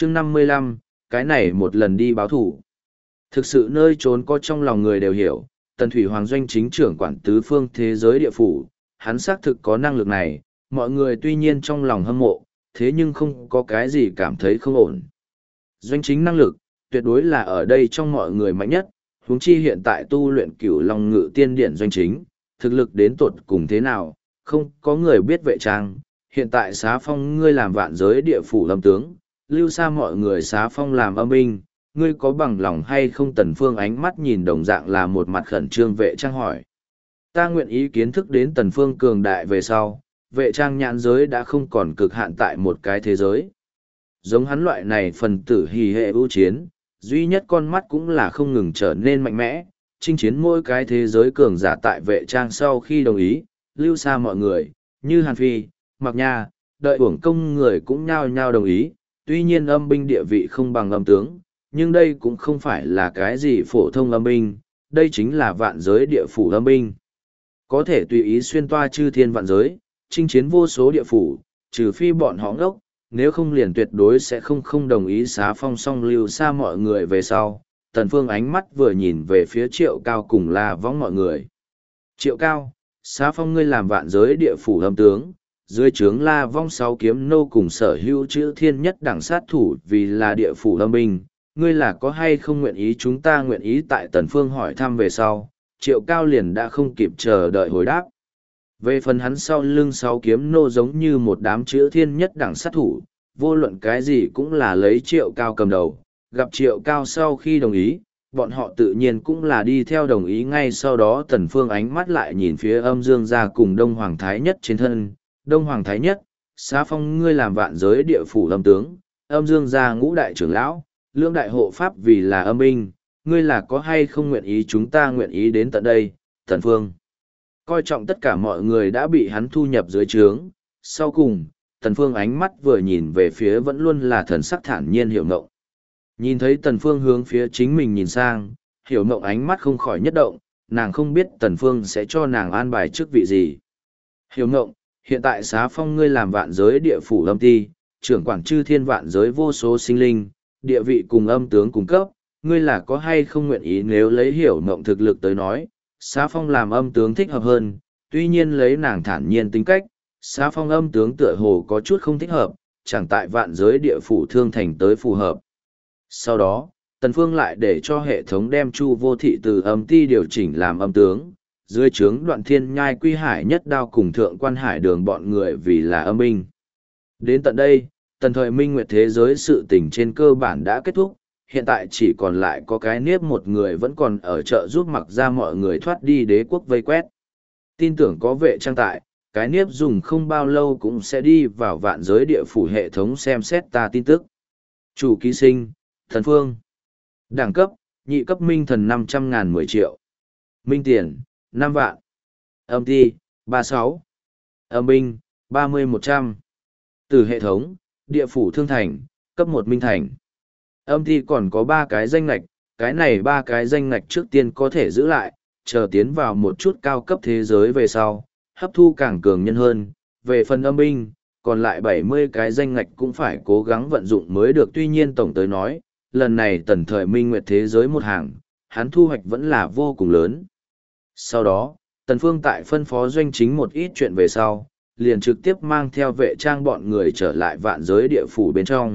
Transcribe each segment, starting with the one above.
chương 55, cái này một lần đi báo thủ. Thực sự nơi trốn có trong lòng người đều hiểu, Tần Thủy Hoàng doanh chính trưởng quản tứ phương thế giới địa phủ, hắn xác thực có năng lực này, mọi người tuy nhiên trong lòng hâm mộ, thế nhưng không có cái gì cảm thấy không ổn. Doanh chính năng lực, tuyệt đối là ở đây trong mọi người mạnh nhất, huống chi hiện tại tu luyện Cửu Long Ngự Tiên Điển doanh chính, thực lực đến tột cùng thế nào, không có người biết vệ trang, hiện tại xá phong ngươi làm vạn giới địa phủ lâm tướng, lưu xa mọi người xá phong làm âm binh, ngươi có bằng lòng hay không? Tần Phương ánh mắt nhìn đồng dạng là một mặt khẩn trương. Vệ trang hỏi. Ta nguyện ý kiến thức đến Tần Phương cường đại về sau, vệ trang nhãn giới đã không còn cực hạn tại một cái thế giới. Giống hắn loại này phần tử hì hệ ưu chiến, duy nhất con mắt cũng là không ngừng trở nên mạnh mẽ, chinh chiến mỗi cái thế giới cường giả. Tại vệ trang sau khi đồng ý, lưu xa mọi người, như Hàn Phi, Mạc Nha, đợi uổng công người cũng nhao nhao đồng ý, tuy nhiên âm binh địa vị không bằng âm tướng, nhưng đây cũng không phải là cái gì phổ thông âm binh, đây chính là vạn giới địa phủ âm binh. Có thể tùy ý xuyên toa chư thiên vạn giới, chinh chiến vô số địa phủ, trừ phi bọn họ ngốc, nếu không liền tuyệt đối sẽ không đồng ý. Xá phong song lưu xa mọi người về sau. Tần Phương ánh mắt vừa nhìn về phía Triệu Cao cùng La Vong mọi người. Triệu Cao, xá phong ngươi làm vạn giới địa phủ âm tướng, dưới trướng La Vong 6 kiếm nô cùng sở hữu chữ thiên nhất đẳng sát thủ vì là địa phủ âm binh, ngươi là có hay không nguyện ý? Chúng ta nguyện ý. Tại Tần Phương hỏi thăm về sau, Triệu Cao liền đã không kịp chờ đợi hồi đáp. Về phần hắn sau lưng 6 kiếm nô giống như một đám chữ thiên nhất đẳng sát thủ, vô luận cái gì cũng là lấy Triệu Cao cầm đầu. Gặp Triệu Cao sau khi đồng ý, bọn họ tự nhiên cũng là đi theo đồng ý. Ngay sau đó Tần Phương ánh mắt lại nhìn phía Âm Dương gia cùng Đông Hoàng Thái Nhất trên thân. Đông Hoàng Thái Nhất, xá phong ngươi làm vạn giới địa phủ âm tướng, Âm Dương gia ngũ đại trưởng lão, lưỡng đại hộ pháp vì là âm binh, ngươi là có hay không nguyện ý? Chúng ta nguyện ý. Đến tận đây, Tần Phương coi trọng tất cả mọi người đã bị hắn thu nhập dưới trướng. Sau cùng, Tần Phương ánh mắt vừa nhìn về phía vẫn luôn là thần sắc thản nhiên Hiểu Ngộng. Nhìn thấy Tần Phương hướng phía chính mình nhìn sang, Hiểu Ngộng ánh mắt không khỏi nhất động, nàng không biết Tần Phương sẽ cho nàng an bài chức vị gì. Hiểu Ngộng, hiện tại xá phong ngươi làm vạn giới địa phủ âm ti, trưởng quản chư thiên vạn giới vô số sinh linh, địa vị cùng âm tướng cùng cấp, ngươi là có hay không nguyện ý? Nếu lấy Hiểu Ngộng thực lực tới nói, xá phong làm âm tướng thích hợp hơn, tuy nhiên lấy nàng thản nhiên tính cách, xá phong âm tướng tựa hồ có chút không thích hợp, chẳng tại vạn giới địa phủ thương thành tới phù hợp. Sau đó, Tần Phương lại để cho hệ thống đem Chu Vô Thị từ âm ti điều chỉnh làm âm tướng, dưới trướng Đoạn Thiên Nhai, Quy Hải Nhất Đao cùng Thượng Quan Hải Đường bọn người vì là âm binh. Đến tận đây, tần thời minh nguyệt thế giới sự tình trên cơ bản đã kết thúc, hiện tại chỉ còn lại có cái Niếp một người vẫn còn ở chợ giúp Mặc ra mọi người thoát đi đế quốc vây quét. Tin tưởng có vệ trang tại, cái Niếp dùng không bao lâu cũng sẽ đi vào vạn giới địa phủ hệ thống xem xét ta tin tức. Chủ ký sinh, Thần Phương. Đẳng cấp, nhị cấp minh thần 500.000 10 triệu. Minh tiền, 5 vạn. Âm ti, 36. Âm binh, 30-100. Từ hệ thống, địa phủ thương thành, cấp 1 minh thành. Âm ti còn có 3 cái danh lạch, cái này 3 cái danh lạch trước tiên có thể giữ lại, chờ tiến vào một chút cao cấp thế giới về sau, hấp thu càng cường nhân hơn. Về phần âm binh, còn lại 70 cái danh lạch cũng phải cố gắng vận dụng mới được. Tuy nhiên tổng tới nói, lần này tần thời minh nguyệt thế giới một hàng, hắn thu hoạch vẫn là vô cùng lớn. Sau đó, Tần Phương tại phân phó doanh chính một ít chuyện về sau, liền trực tiếp mang theo vệ trang bọn người trở lại vạn giới địa phủ bên trong.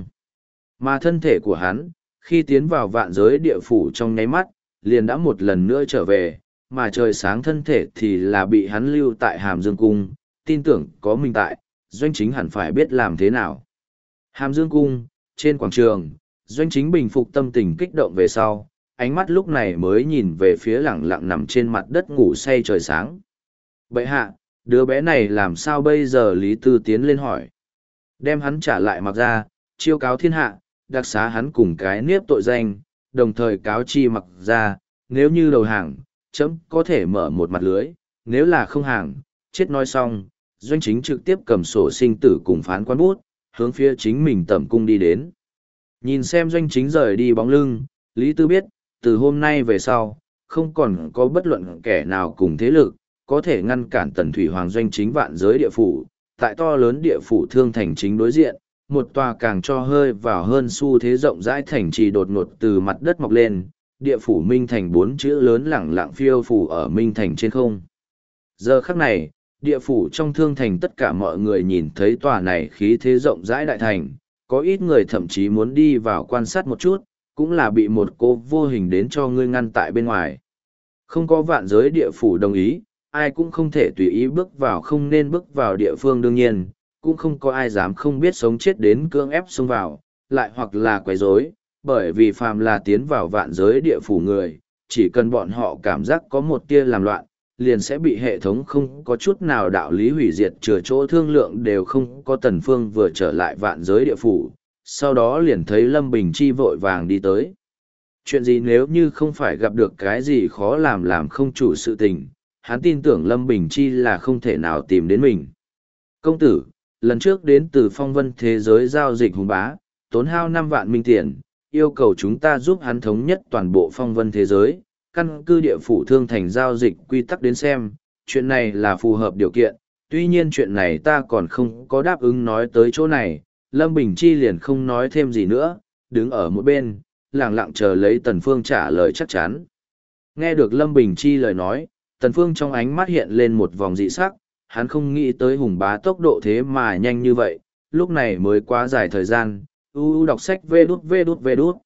Mà thân thể của hắn, khi tiến vào vạn giới địa phủ trong nháy mắt, liền đã một lần nữa trở về, mà trời sáng thân thể thì là bị hắn lưu tại Hàm Dương Cung, tin tưởng có mình tại, doanh chính hẳn phải biết làm thế nào. Hàm Dương Cung, trên quảng trường, doanh chính bình phục tâm tình kích động về sau, ánh mắt lúc này mới nhìn về phía lẳng lặng nằm trên mặt đất ngủ say trời sáng. Bệ hạ, đứa bé này làm sao bây giờ? Lý Tư tiến lên hỏi. Đem hắn trả lại Mặc ra, chiêu cáo thiên hạ, đặc xá hắn cùng cái Niếp tội danh, đồng thời cáo chi Mặc ra, nếu như đầu hàng, chấm có thể mở một mặt lưới, nếu là không hàng, chết. Nói xong, doanh chính trực tiếp cầm sổ sinh tử cùng phán quan bút, hướng phía chính mình tẩm cung đi đến. Nhìn xem doanh chính rời đi bóng lưng, Lý Tư biết, từ hôm nay về sau, không còn có bất luận kẻ nào cùng thế lực, có thể ngăn cản tần thủy hoàng doanh chính vạn giới địa phủ, tại to lớn địa phủ thương thành chính đối diện, một tòa càng cho hơi vào hơn xu thế rộng rãi thành trì đột ngột từ mặt đất mọc lên, địa phủ Minh Thành 4 chữ lớn lẳng lặng phiêu phù ở Minh Thành trên không. Giờ khắc này, địa phủ trong Thương Thành tất cả mọi người nhìn thấy tòa này khí thế rộng rãi đại thành, có ít người thậm chí muốn đi vào quan sát một chút, cũng là bị một cô vô hình đến cho ngươi ngăn tại bên ngoài. Không có vạn giới địa phủ đồng ý, ai cũng không thể tùy ý bước vào, không nên bước vào địa phương đương nhiên, cũng không có ai dám không biết sống chết đến cưỡng ép xông vào, lại hoặc là quấy rối, bởi vì phàm là tiến vào vạn giới địa phủ người, chỉ cần bọn họ cảm giác có một tia làm loạn, liền sẽ bị hệ thống không có chút nào đạo lý hủy diệt, chừa chỗ thương lượng đều không có. Tần Phương vừa trở lại vạn giới địa phủ, sau đó liền thấy Lâm Bình Chi vội vàng đi tới. Chuyện gì nếu như không phải gặp được cái gì khó làm không chủ sự tình, hắn tin tưởng Lâm Bình Chi là không thể nào tìm đến mình. Công tử, lần trước đến từ phong vân thế giới giao dịch hùng bá, tốn hao 5 vạn minh tiền, yêu cầu chúng ta giúp hắn thống nhất toàn bộ phong vân thế giới, căn cứ địa phủ Thương Thành giao dịch quy tắc đến xem, chuyện này là phù hợp điều kiện, tuy nhiên chuyện này ta còn không có đáp ứng nói tới chỗ này. Lâm Bình Chi liền không nói thêm gì nữa, đứng ở một bên, lặng lặng chờ lấy Tần Phương trả lời chắc chắn. Nghe được Lâm Bình Chi lời nói, Tần Phương trong ánh mắt hiện lên một vòng dị sắc, hắn không nghĩ tới hùng bá tốc độ thế mà nhanh như vậy, lúc này mới quá dài thời gian. Đọc sách vê đút.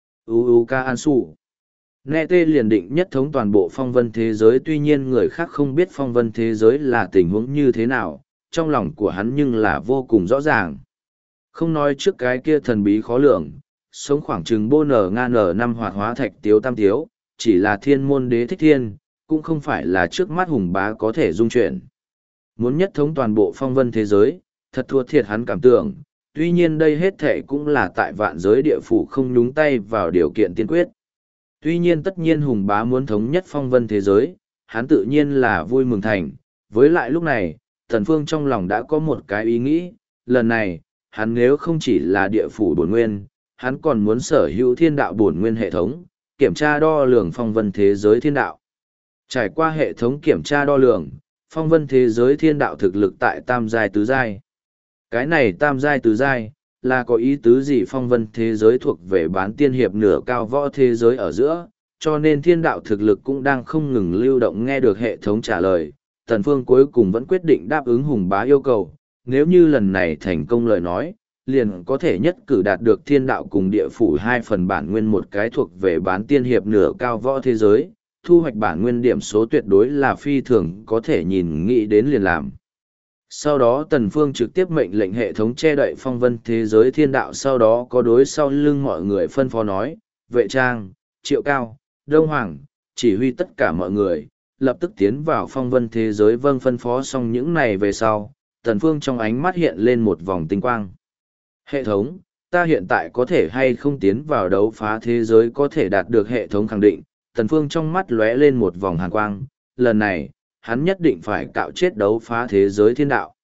Ca An Sủ. Nghe tê liền định nhất thống toàn bộ phong vân thế giới, tuy nhiên người khác không biết phong vân thế giới là tình huống như thế nào, trong lòng của hắn nhưng là vô cùng rõ ràng. Không nói trước cái kia thần bí khó lường, sống khoảng chừng bô nở nga nở năm hoạt hóa thạch tiếu tam tiếu, chỉ là thiên môn đế thích thiên, cũng không phải là trước mắt hùng bá có thể dung chuyển. Muốn nhất thống toàn bộ phong vân thế giới, thật thua thiệt hắn cảm tưởng, tuy nhiên đây hết thệ cũng là tại vạn giới địa phủ không nhúng tay vào điều kiện tiên quyết. Tuy nhiên tất nhiên hùng bá muốn thống nhất phong vân thế giới, hắn tự nhiên là vui mừng thành, với lại lúc này, Tần Phương trong lòng đã có một cái ý nghĩ, lần này, hắn nếu không chỉ là địa phủ bổn nguyên, hắn còn muốn sở hữu thiên đạo bổn nguyên hệ thống, kiểm tra đo lường phong vân thế giới thiên đạo. Trải qua hệ thống kiểm tra đo lường, phong vân thế giới thiên đạo thực lực tại tam giai tứ giai. Cái này tam giai tứ giai, là có ý tứ gì? Phong vân thế giới thuộc về bán tiên hiệp nửa cao võ thế giới ở giữa, cho nên thiên đạo thực lực cũng đang không ngừng lưu động. Nghe được hệ thống trả lời, Tần Phương cuối cùng vẫn quyết định đáp ứng hùng bá yêu cầu, nếu như lần này thành công lời nói, liền có thể nhất cử đạt được thiên đạo cùng địa phủ 2 phần bản nguyên, một cái thuộc về bán tiên hiệp nửa cao võ thế giới, thu hoạch bản nguyên điểm số tuyệt đối là phi thường có thể nhìn nghĩ đến liền làm. Sau đó Tần Phương trực tiếp mệnh lệnh hệ thống che đậy phong vân thế giới thiên đạo, sau đó có đối sau lưng mọi người phân phó nói, Vệ Trang, Triệu Cao, Đông Hoàng, chỉ huy tất cả mọi người, lập tức tiến vào phong vân thế giới. Vâng, phân phó xong những này về sau, Tần Phương trong ánh mắt hiện lên một vòng tinh quang. Hệ thống, ta hiện tại có thể hay không tiến vào đấu phá thế giới? Có thể đạt được hệ thống khẳng định. Tần Phương trong mắt lóe lên một vòng hàn quang, lần này, hắn nhất định phải cạo chết đấu phá thế giới thiên đạo.